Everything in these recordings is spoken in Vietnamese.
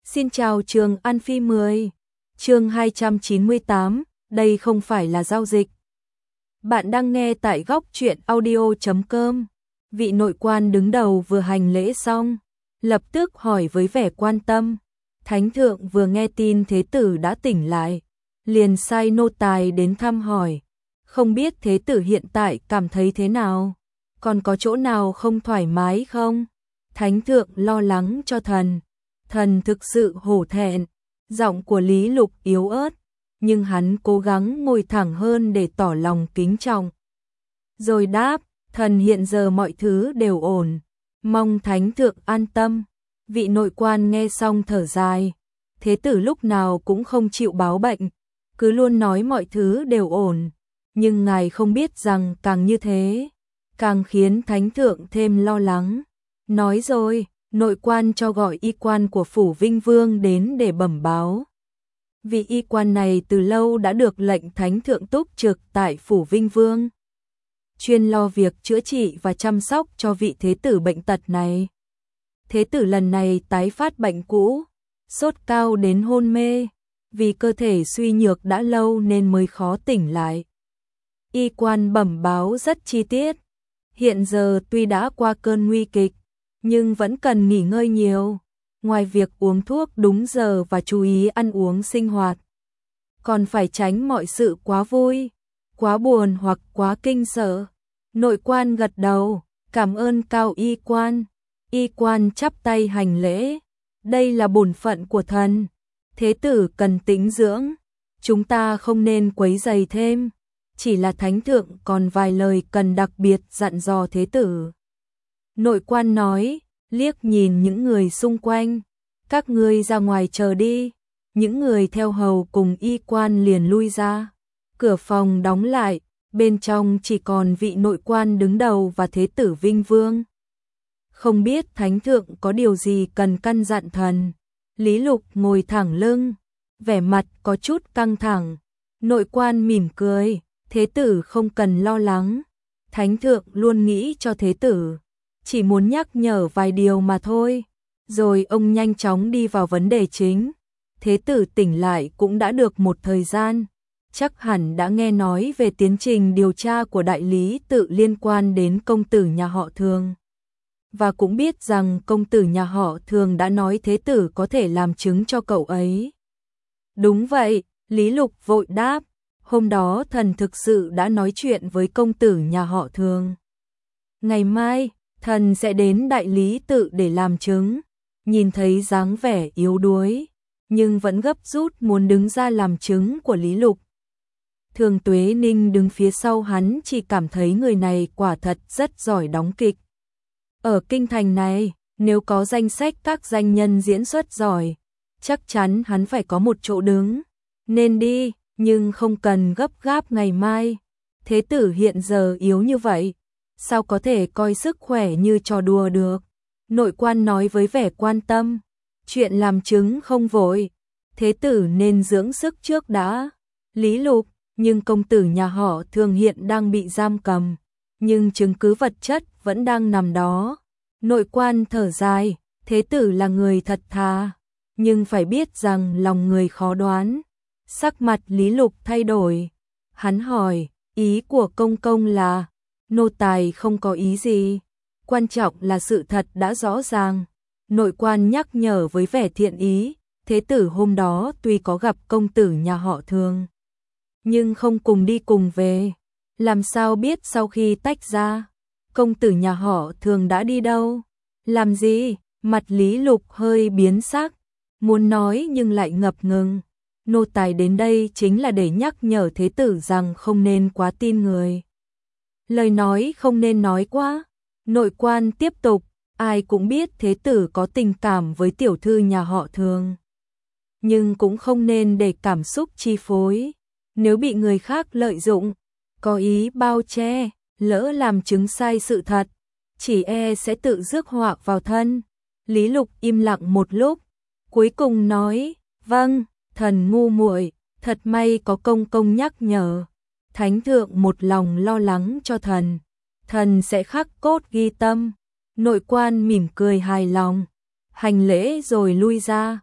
Xin chào Trường An Phi 10. Chương 298, đây không phải là giao dịch. Bạn đang nghe tại góc truyện audio.com. Vị nội quan đứng đầu vừa hành lễ xong, lập tức hỏi với vẻ quan tâm. Thánh thượng vừa nghe tin thế tử đã tỉnh lại, liền sai nô tài đến thăm hỏi. Không biết thế tử hiện tại cảm thấy thế nào? Còn có chỗ nào không thoải mái không? Thánh thượng lo lắng cho thần. Thần thực sự hổ thẹn. Giọng của Lý Lục yếu ớt, nhưng hắn cố gắng ngồi thẳng hơn để tỏ lòng kính trọng. Rồi đáp, thần hiện giờ mọi thứ đều ổn, mong thánh thượng an tâm. Vị nội quan nghe xong thở dài, thế tử lúc nào cũng không chịu báo bệnh, cứ luôn nói mọi thứ đều ổn, nhưng ngài không biết rằng càng như thế, càng khiến thánh thượng thêm lo lắng. Nói rồi, nội quan cho gọi y quan của phủ Vinh Vương đến để bẩm báo. Vị y quan này từ lâu đã được lệnh thánh thượng túc trực tại phủ Vinh Vương, chuyên lo việc chữa trị và chăm sóc cho vị thế tử bệnh tật này. Thế tử lần này tái phát bệnh cũ, sốt cao đến hôn mê, vì cơ thể suy nhược đã lâu nên mới khó tỉnh lại. Y quan bẩm báo rất chi tiết, hiện giờ tuy đã qua cơn nguy kịch, nhưng vẫn cần nghỉ ngơi nhiều, ngoài việc uống thuốc đúng giờ và chú ý ăn uống sinh hoạt, còn phải tránh mọi sự quá vui, quá buồn hoặc quá kinh sợ. Nội quan gật đầu, cảm ơn cao y quan. Y quan chắp tay hành lễ, đây là bổn phận của thần, thế tử cần tĩnh dưỡng, chúng ta không nên quấy rầy thêm, chỉ là thánh thượng còn vài lời cần đặc biệt dặn dò thế tử. Nội quan nói, liếc nhìn những người xung quanh, các ngươi ra ngoài chờ đi. Những người theo hầu cùng y quan liền lui ra, cửa phòng đóng lại, bên trong chỉ còn vị nội quan đứng đầu và thế tử Vinh Vương. Không biết thánh thượng có điều gì cần căn dặn thần. Lý Lục ngồi thẳng lưng, vẻ mặt có chút căng thẳng. Nội quan mỉm cười, thế tử không cần lo lắng, thánh thượng luôn nghĩ cho thế tử, chỉ muốn nhắc nhở vài điều mà thôi. Rồi ông nhanh chóng đi vào vấn đề chính. Thế tử tỉnh lại cũng đã được một thời gian, chắc hẳn đã nghe nói về tiến trình điều tra của đại lý tự liên quan đến công tử nhà họ Thường. Và cũng biết rằng công tử nhà họ Thường đã nói thế tử có thể làm chứng cho cậu ấy. Đúng vậy, Lý Lục vội đáp, hôm đó thần thực sự đã nói chuyện với công tử nhà họ Thường. Ngày mai, thần sẽ đến đại lý tự để làm chứng. Nhìn thấy dáng vẻ yếu đuối, nhưng vẫn gấp rút muốn đứng ra làm chứng của Lý Lục. Thường Tuế Ninh đứng phía sau hắn chỉ cảm thấy người này quả thật rất giỏi đóng kịch. Ở kinh thành này, nếu có danh sách các danh nhân diễn xuất giỏi, chắc chắn hắn phải có một chỗ đứng. Nên đi, nhưng không cần gấp gáp ngày mai. Thế tử hiện giờ yếu như vậy, sao có thể coi sức khỏe như trò đùa được. Nội quan nói với vẻ quan tâm, chuyện làm chứng không vội, thế tử nên dưỡng sức trước đã. Lý Lục, nhưng công tử nhà họ Thường hiện đang bị giam cầm, nhưng chứng cứ vật chất vẫn đang nằm đó. Nội quan thở dài, thế tử là người thật thà, nhưng phải biết rằng lòng người khó đoán. Sắc mặt Lý Lục thay đổi, hắn hỏi, ý của công công là, nô tài không có ý gì. Quan trọng là sự thật đã rõ ràng. Nội quan nhắc nhở với vẻ thiện ý, thế tử hôm đó tuy có gặp công tử nhà họ Thường, nhưng không cùng đi cùng về. Làm sao biết sau khi tách ra, công tử nhà họ Thường đã đi đâu? Làm gì? Mặt Lý Lục hơi biến sắc, muốn nói nhưng lại ngập ngừng. Nô tài đến đây chính là để nhắc nhở thế tử rằng không nên quá tin người. Lời nói không nên nói quá. Nội quan tiếp tục, ai cũng biết thế tử có tình cảm với tiểu thư nhà họ Thường, nhưng cũng không nên để cảm xúc chi phối. Nếu bị người khác lợi dụng, có ý bao che, lỡ làm chứng sai sự thật, chỉ e sẽ tự rước họa vào thân. Lý Lục im lặng một lúc, cuối cùng nói, vâng, thần ngu muội, thật may có công công nhắc nhở. Thánh thượng một lòng lo lắng cho thần, thần sẽ khắc cốt ghi tâm. Nội quan mỉm cười hài lòng, hành lễ rồi lui ra.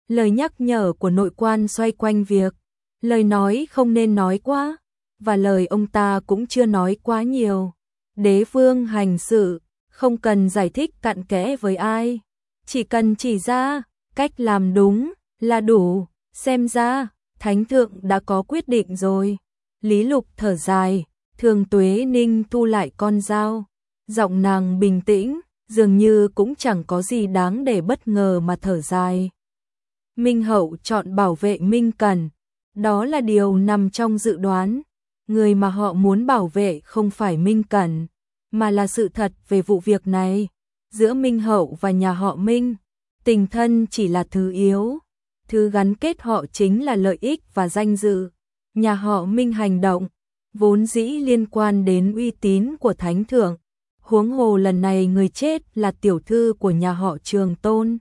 Lời nhắc nhở của nội quan xoay quanh việc lời nói không nên nói quá, và lời ông ta cũng chưa nói quá nhiều. Đế vương hành sự, không cần giải thích cặn kẽ với ai, chỉ cần chỉ ra cách làm đúng là đủ. Xem ra thánh thượng đã có quyết định rồi. Lý Lục thở dài, Thường Tuế Ninh thu lại con dao, giọng nàng bình tĩnh, dường như cũng chẳng có gì đáng để bất ngờ mà thở dài. Minh Hậu chọn bảo vệ Minh Cẩn, đó là điều nằm trong dự đoán. Người mà họ muốn bảo vệ không phải Minh Cẩn, mà là sự thật về vụ việc này. Giữa Minh Hậu và nhà họ Minh, tình thân chỉ là thứ yếu, thứ gắn kết họ chính là lợi ích và danh dự. Nhà họ Minh hành động vốn dĩ liên quan đến uy tín của thánh thượng, huống hồ lần này người chết là tiểu thư của nhà họ Trường Tôn.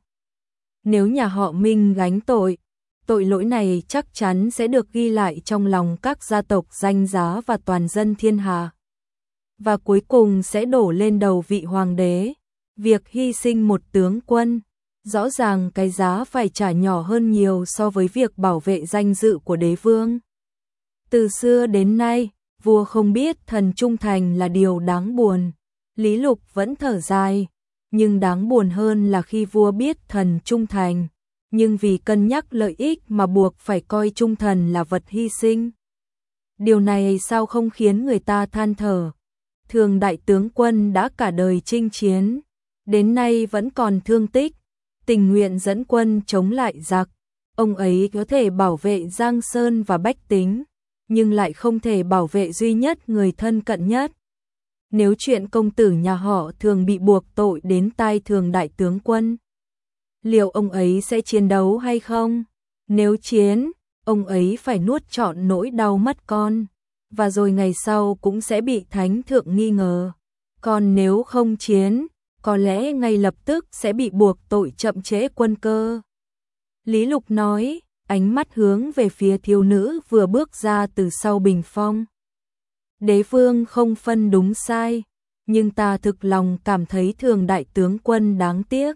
Nếu nhà họ Minh gánh tội, tội lỗi này chắc chắn sẽ được ghi lại trong lòng các gia tộc danh giá và toàn dân thiên hạ. Và cuối cùng sẽ đổ lên đầu vị hoàng đế. Việc hy sinh một tướng quân, rõ ràng cái giá phải trả nhỏ hơn nhiều so với việc bảo vệ danh dự của đế vương. Từ xưa đến nay, vua không biết thần trung thành là điều đáng buồn. Lý Lục vẫn thở dài, nhưng đáng buồn hơn là khi vua biết thần trung thành, nhưng vì cân nhắc lợi ích mà buộc phải coi trung thần là vật hy sinh. Điều này sao không khiến người ta than thở? Thường đại tướng quân đã cả đời chinh chiến, đến nay vẫn còn thương tích, tình nguyện dẫn quân chống lại giặc. Ông ấy có thể bảo vệ Giang Sơn và bách tính, nhưng lại không thể bảo vệ duy nhất người thân cận nhất. Nếu chuyện công tử nhà họ Thường bị buộc tội đến tai Thường đại tướng quân, liệu ông ấy sẽ chiến đấu hay không? Nếu chiến, ông ấy phải nuốt trọn nỗi đau mất con, và rồi ngày sau cũng sẽ bị thánh thượng nghi ngờ. Còn nếu không chiến, có lẽ ngay lập tức sẽ bị buộc tội chậm trễ quân cơ. Lý Lục nói, ánh mắt hướng về phía thiếu nữ vừa bước ra từ sau bình phong. Đế vương không phân đúng sai, nhưng ta thực lòng cảm thấy Thường đại tướng quân đáng tiếc.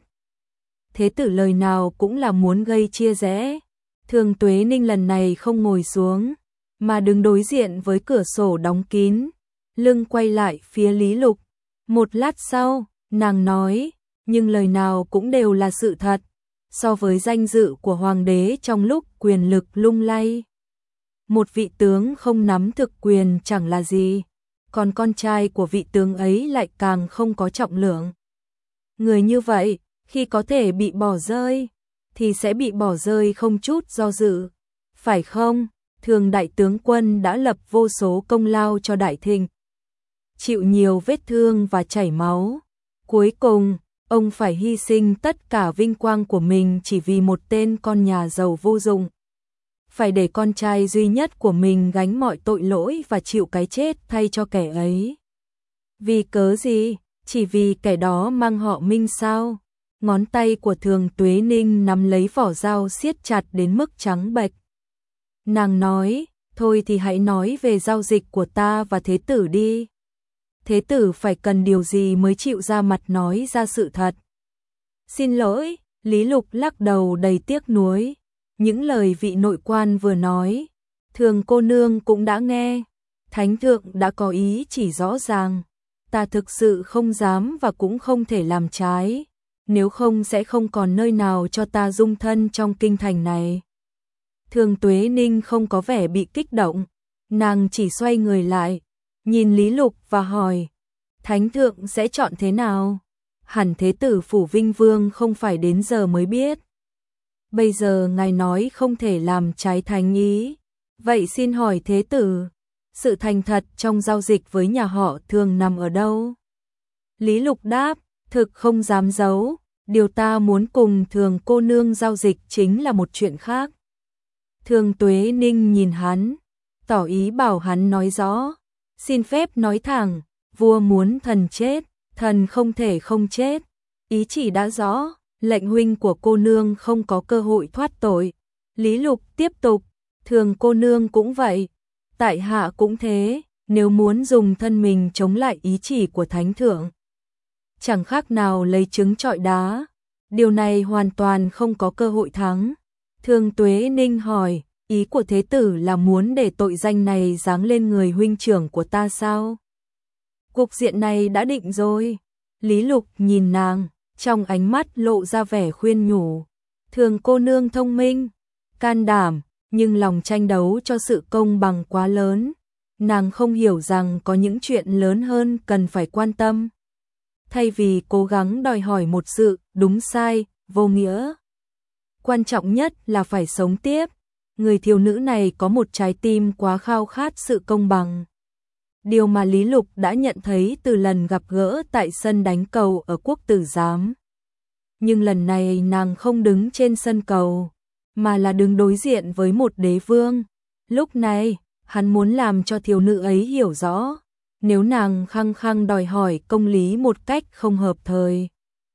Thế tử lời nào cũng là muốn gây chia rẽ. Thường Tuế Ninh lần này không ngồi xuống, mà đứng đối diện với cửa sổ đóng kín, lưng quay lại phía Lý Lục. Một lát sau, nàng nói, nhưng lời nào cũng đều là sự thật. So với danh dự của hoàng đế trong lúc quyền lực lung lay, một vị tướng không nắm thực quyền chẳng là gì, còn con trai của vị tướng ấy lại càng không có trọng lượng. Người như vậy, khi có thể bị bỏ rơi, thì sẽ bị bỏ rơi không chút do dự. Phải không? Thường đại tướng quân đã lập vô số công lao cho đại thịnh, chịu nhiều vết thương và chảy máu. Cuối cùng, ông phải hy sinh tất cả vinh quang của mình chỉ vì một tên con nhà giàu vô dụng. Phải để con trai duy nhất của mình gánh mọi tội lỗi và chịu cái chết thay cho kẻ ấy. Vì cớ gì? Chỉ vì kẻ đó mang họ Minh sao? Ngón tay của Thường Tuế Ninh nắm lấy vỏ dao siết chặt đến mức trắng bệch. Nàng nói, thôi thì hãy nói về giao dịch của ta và thế tử đi. Thế tử phải cần điều gì mới chịu ra mặt nói ra sự thật? Xin lỗi, Lý Lục lắc đầu đầy tiếc nuối. Những lời vị nội quan vừa nói, Thường cô nương cũng đã nghe. Thánh thượng đã có ý chỉ rõ ràng. Ta thực sự không dám và cũng không thể làm trái. Nếu không sẽ không còn nơi nào cho ta dung thân trong kinh thành này. Thường Tuế Ninh không có vẻ bị kích động. Nàng chỉ xoay người lại, nhìn Lý Lục và hỏi, thánh thượng sẽ chọn thế nào? Hẳn thế tử phủ Vinh Vương không phải đến giờ mới biết. Bây giờ ngài nói không thể làm trái thánh ý. Vậy xin hỏi thế tử, sự thành thật trong giao dịch với nhà họ Thường nằm ở đâu? Lý Lục đáp, thực không dám giấu, điều ta muốn cùng Thường cô nương giao dịch chính là một chuyện khác. Thường Tuế Ninh nhìn hắn, tỏ ý bảo hắn nói rõ. Xin phép nói thẳng, vua muốn thần chết, thần không thể không chết. Ý chỉ đã rõ, lệnh huynh của cô nương không có cơ hội thoát tội. Lý Lục tiếp tục, Thường cô nương cũng vậy, tại hạ cũng thế, nếu muốn dùng thân mình chống lại ý chỉ của thánh thượng, chẳng khác nào lấy trứng trọi đá, điều này hoàn toàn không có cơ hội thắng. Thương Tuế Ninh hỏi, ý của thế tử là muốn để tội danh này giáng lên người huynh trưởng của ta sao? Cục diện này đã định rồi. Lý Lục nhìn nàng, trong ánh mắt lộ ra vẻ khuyên nhủ. Thường cô nương thông minh, can đảm, nhưng lòng tranh đấu cho sự công bằng quá lớn. Nàng không hiểu rằng có những chuyện lớn hơn cần phải quan tâm. Thay vì cố gắng đòi hỏi một sự đúng sai, vô nghĩa. Quan trọng nhất là phải sống tiếp. Người thiếu nữ này có một trái tim quá khao khát sự công bằng. Điều mà Lý Lục đã nhận thấy từ lần gặp gỡ tại sân đánh cầu ở Quốc Tử Giám. Nhưng lần này nàng không đứng trên sân cầu, mà là đứng đối diện với một đế vương. Lúc này, hắn muốn làm cho thiếu nữ ấy hiểu rõ, nếu nàng khăng khăng đòi hỏi công lý một cách không hợp thời,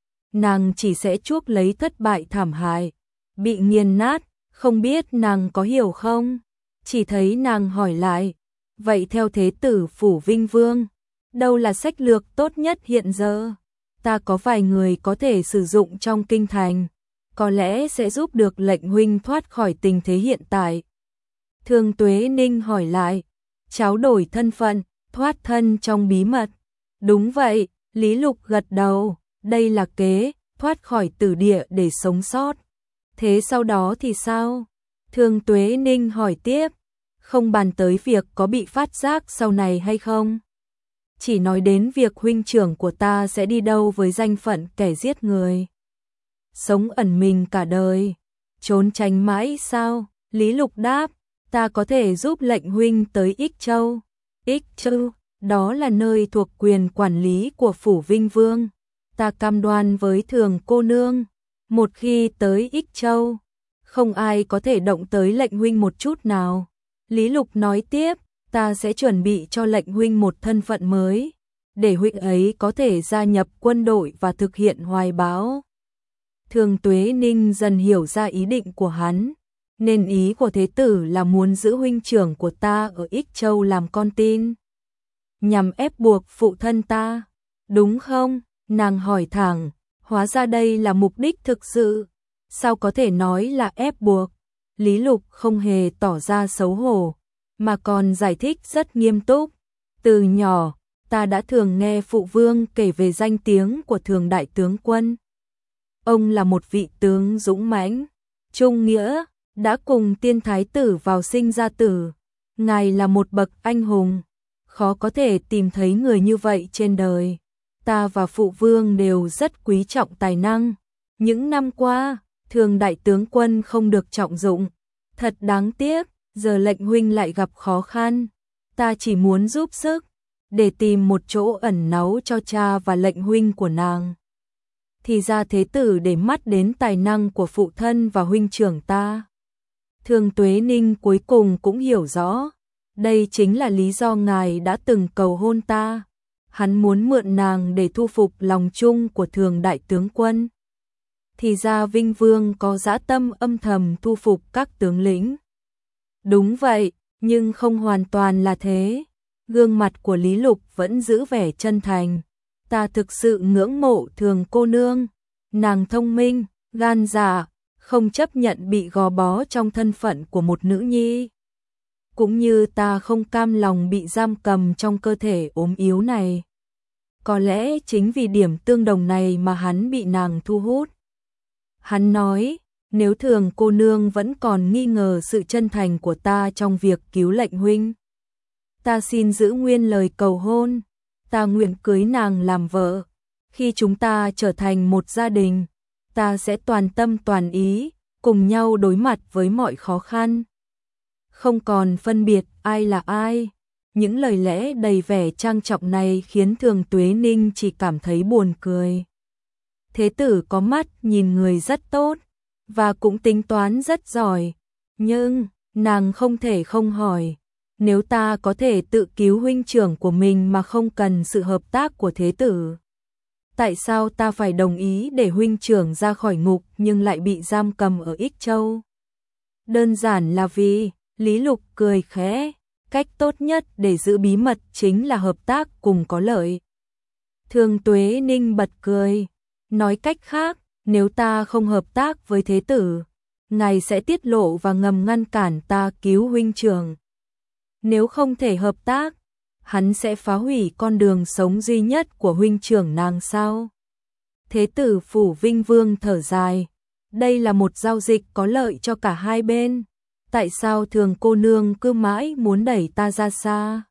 nàng chỉ sẽ chuốc lấy thất bại thảm hại, bị nghiền nát. Không biết nàng có hiểu không? Chỉ thấy nàng hỏi lại, vậy theo thế tử phủ Vinh Vương, đâu là sách lược tốt nhất hiện giờ? Ta có vài người có thể sử dụng trong kinh thành, có lẽ sẽ giúp được lệnh huynh thoát khỏi tình thế hiện tại. Thương Tuế Ninh hỏi lại, tráo đổi thân phận, thoát thân trong bí mật. Đúng vậy, Lý Lục gật đầu, đây là kế, thoát khỏi tử địa để sống sót. Thế sau đó thì sao? Thương Tuế Ninh hỏi tiếp, không bàn tới việc có bị phát giác sau này hay không. Chỉ nói đến việc huynh trưởng của ta sẽ đi đâu với danh phận kẻ giết người. Sống ẩn mình cả đời, trốn tránh mãi sao? Lý Lục đáp, ta có thể giúp lệnh huynh tới Ích Châu. Ích Châu, đó là nơi thuộc quyền quản lý của phủ Vinh Vương. Ta cam đoan với Thường cô nương, một khi tới Ích Châu, không ai có thể động tới lệnh huynh một chút nào. Lý Lục nói tiếp, ta sẽ chuẩn bị cho lệnh huynh một thân phận mới, để huynh ấy có thể gia nhập quân đội và thực hiện hoài bão. Thường Tuế Ninh dần hiểu ra ý định của hắn, nên ý của thế tử là muốn giữ huynh trưởng của ta ở Ích Châu làm con tin, nhằm ép buộc phụ thân ta, đúng không? Nàng hỏi thẳng, hóa ra đây là mục đích thực sự, sao có thể nói là ép buộc? Lý Lục không hề tỏ ra xấu hổ, mà còn giải thích rất nghiêm túc. Từ nhỏ, ta đã thường nghe phụ vương kể về danh tiếng của Thường đại tướng quân. Ông là một vị tướng dũng mãnh, trung nghĩa, đã cùng tiên thái tử vào sinh ra tử. Ngài là một bậc anh hùng, khó có thể tìm thấy người như vậy trên đời. Ta và phụ vương đều rất quý trọng tài năng. Những năm qua, Thường đại tướng quân không được trọng dụng. Thật đáng tiếc, giờ lệnh huynh lại gặp khó khăn. Ta chỉ muốn giúp sức, để tìm một chỗ ẩn náu cho cha và lệnh huynh của nàng. Thì ra thế tử để mắt đến tài năng của phụ thân và huynh trưởng ta. Thường Tuế Ninh cuối cùng cũng hiểu rõ, đây chính là lý do ngài đã từng cầu hôn ta. Hắn muốn mượn nàng để thu phục lòng chung của Thường đại tướng quân. Thì ra Vinh Vương có dã tâm âm thầm thu phục các tướng lĩnh. Đúng vậy, nhưng không hoàn toàn là thế. Gương mặt của Lý Lục vẫn giữ vẻ chân thành. Ta thực sự ngưỡng mộ Thường cô nương. Nàng thông minh, gan dạ, không chấp nhận bị gò bó trong thân phận của một nữ nhi. Cũng như ta không cam lòng bị giam cầm trong cơ thể ốm yếu này. Có lẽ chính vì điểm tương đồng này mà hắn bị nàng thu hút. Hắn nói, nếu Thường cô nương vẫn còn nghi ngờ sự chân thành của ta trong việc cứu lệnh huynh, ta xin giữ nguyên lời cầu hôn, ta nguyện cưới nàng làm vợ. Khi chúng ta trở thành một gia đình, ta sẽ toàn tâm toàn ý, cùng nhau đối mặt với mọi khó khăn. Không còn phân biệt ai là ai. Những lời lẽ đầy vẻ trang trọng này khiến Thường Tuế Ninh chỉ cảm thấy buồn cười. Thế tử có mắt nhìn người rất tốt, và cũng tính toán rất giỏi. Nhưng, nàng không thể không hỏi, nếu ta có thể tự cứu huynh trưởng của mình mà không cần sự hợp tác của thế tử, tại sao ta phải đồng ý để huynh trưởng ra khỏi ngục nhưng lại bị giam cầm ở Ích Châu? Đơn giản là vì, Lý Lục cười khẽ, cách tốt nhất để giữ bí mật chính là hợp tác cùng có lợi. Thường Tuế Ninh bật cười, nói cách khác, nếu ta không hợp tác với thế tử, ngài sẽ tiết lộ và ngầm ngăn cản ta cứu huynh trưởng. Nếu không thể hợp tác, hắn sẽ phá hủy con đường sống duy nhất của huynh trưởng nàng sao? Thế tử Phủ Vinh Vương thở dài. Đây là một giao dịch có lợi cho cả hai bên. Tại sao Thường cô nương cứ mãi muốn đẩy ta ra xa?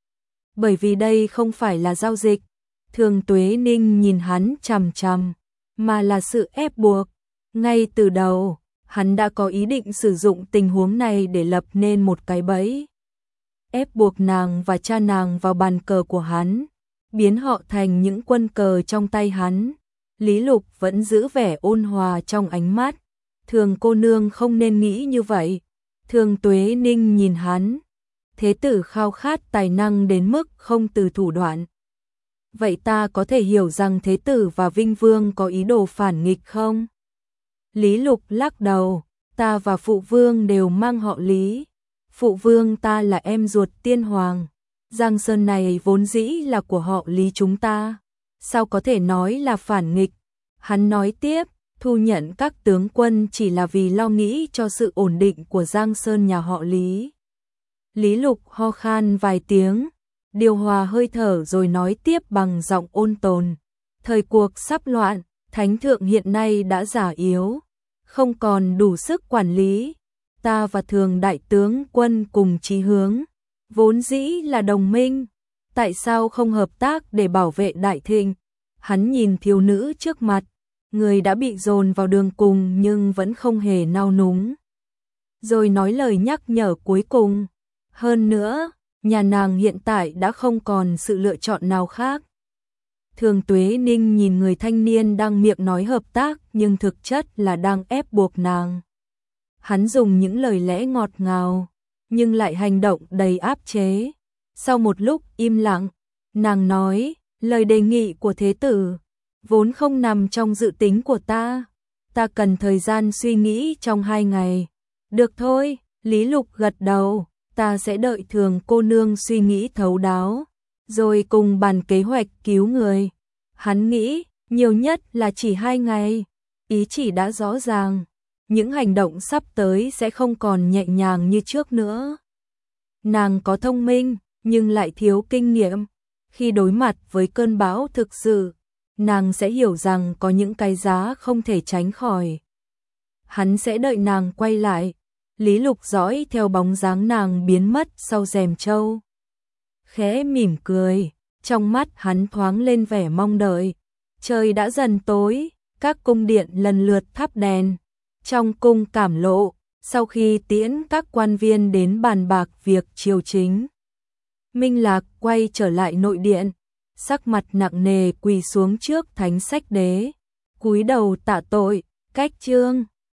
Bởi vì đây không phải là giao dịch. Thường Tuế Ninh nhìn hắn chằm chằm, mà là sự ép buộc. Ngay từ đầu, hắn đã có ý định sử dụng tình huống này để lập nên một cái bẫy. Ép buộc nàng và cha nàng vào bàn cờ của hắn, biến họ thành những quân cờ trong tay hắn. Lý Lục vẫn giữ vẻ ôn hòa trong ánh mắt. Thường cô nương không nên nghĩ như vậy. Thường Tuế Ninh nhìn hắn. Thế tử khao khát tài năng đến mức không từ thủ đoạn. Vậy ta có thể hiểu rằng thế tử và Vinh Vương có ý đồ phản nghịch không? Lý Lục lắc đầu. Ta và phụ vương đều mang họ Lý. Phụ vương ta là em ruột tiên hoàng. Giang sơn này vốn dĩ là của họ Lý chúng ta. Sao có thể nói là phản nghịch? Hắn nói tiếp, thu nhận các tướng quân chỉ là vì lo nghĩ cho sự ổn định của Giang Sơn nhà họ Lý. Lý Lục ho khan vài tiếng, điều hòa hơi thở rồi nói tiếp bằng giọng ôn tồn. Thời cuộc sắp loạn, thánh thượng hiện nay đã già yếu, không còn đủ sức quản lý. Ta và Thường đại tướng quân cùng chí hướng, vốn dĩ là đồng minh. Tại sao không hợp tác để bảo vệ đại thịnh? Hắn nhìn thiếu nữ trước mặt, người đã bị dồn vào đường cùng nhưng vẫn không hề nao núng. Rồi nói lời nhắc nhở cuối cùng. Hơn nữa, nhà nàng hiện tại đã không còn sự lựa chọn nào khác. Thường Tuế Ninh nhìn người thanh niên đang miệng nói hợp tác nhưng thực chất là đang ép buộc nàng. Hắn dùng những lời lẽ ngọt ngào, nhưng lại hành động đầy áp chế. Sau một lúc im lặng, nàng nói, lời đề nghị của thế tử vốn không nằm trong dự tính của ta. Ta cần thời gian suy nghĩ trong 2 ngày. Được thôi, Lý Lục gật đầu, ta sẽ đợi Thường cô nương suy nghĩ thấu đáo, rồi cùng bàn kế hoạch cứu người. Hắn nghĩ, nhiều nhất là chỉ 2 ngày. Ý chỉ đã rõ ràng, những hành động sắp tới sẽ không còn nhẹ nhàng như trước nữa. Nàng có thông minh, nhưng lại thiếu kinh nghiệm. Khi đối mặt với cơn bão thực sự, nàng sẽ hiểu rằng có những cái giá không thể tránh khỏi. Hắn sẽ đợi nàng quay lại. Lý Lục dõi theo bóng dáng nàng biến mất sau rèm châu. Khẽ mỉm cười, trong mắt hắn thoáng lên vẻ mong đợi. Trời đã dần tối, các cung điện lần lượt thắp đèn. Trong cung Cảm Lộ, sau khi tiễn các quan viên đến bàn bạc việc triều chính, Minh Lạc quay trở lại nội điện, sắc mặt nặng nề quỳ xuống trước Thánh Sách Đế, cúi đầu tạ tội. Cách chương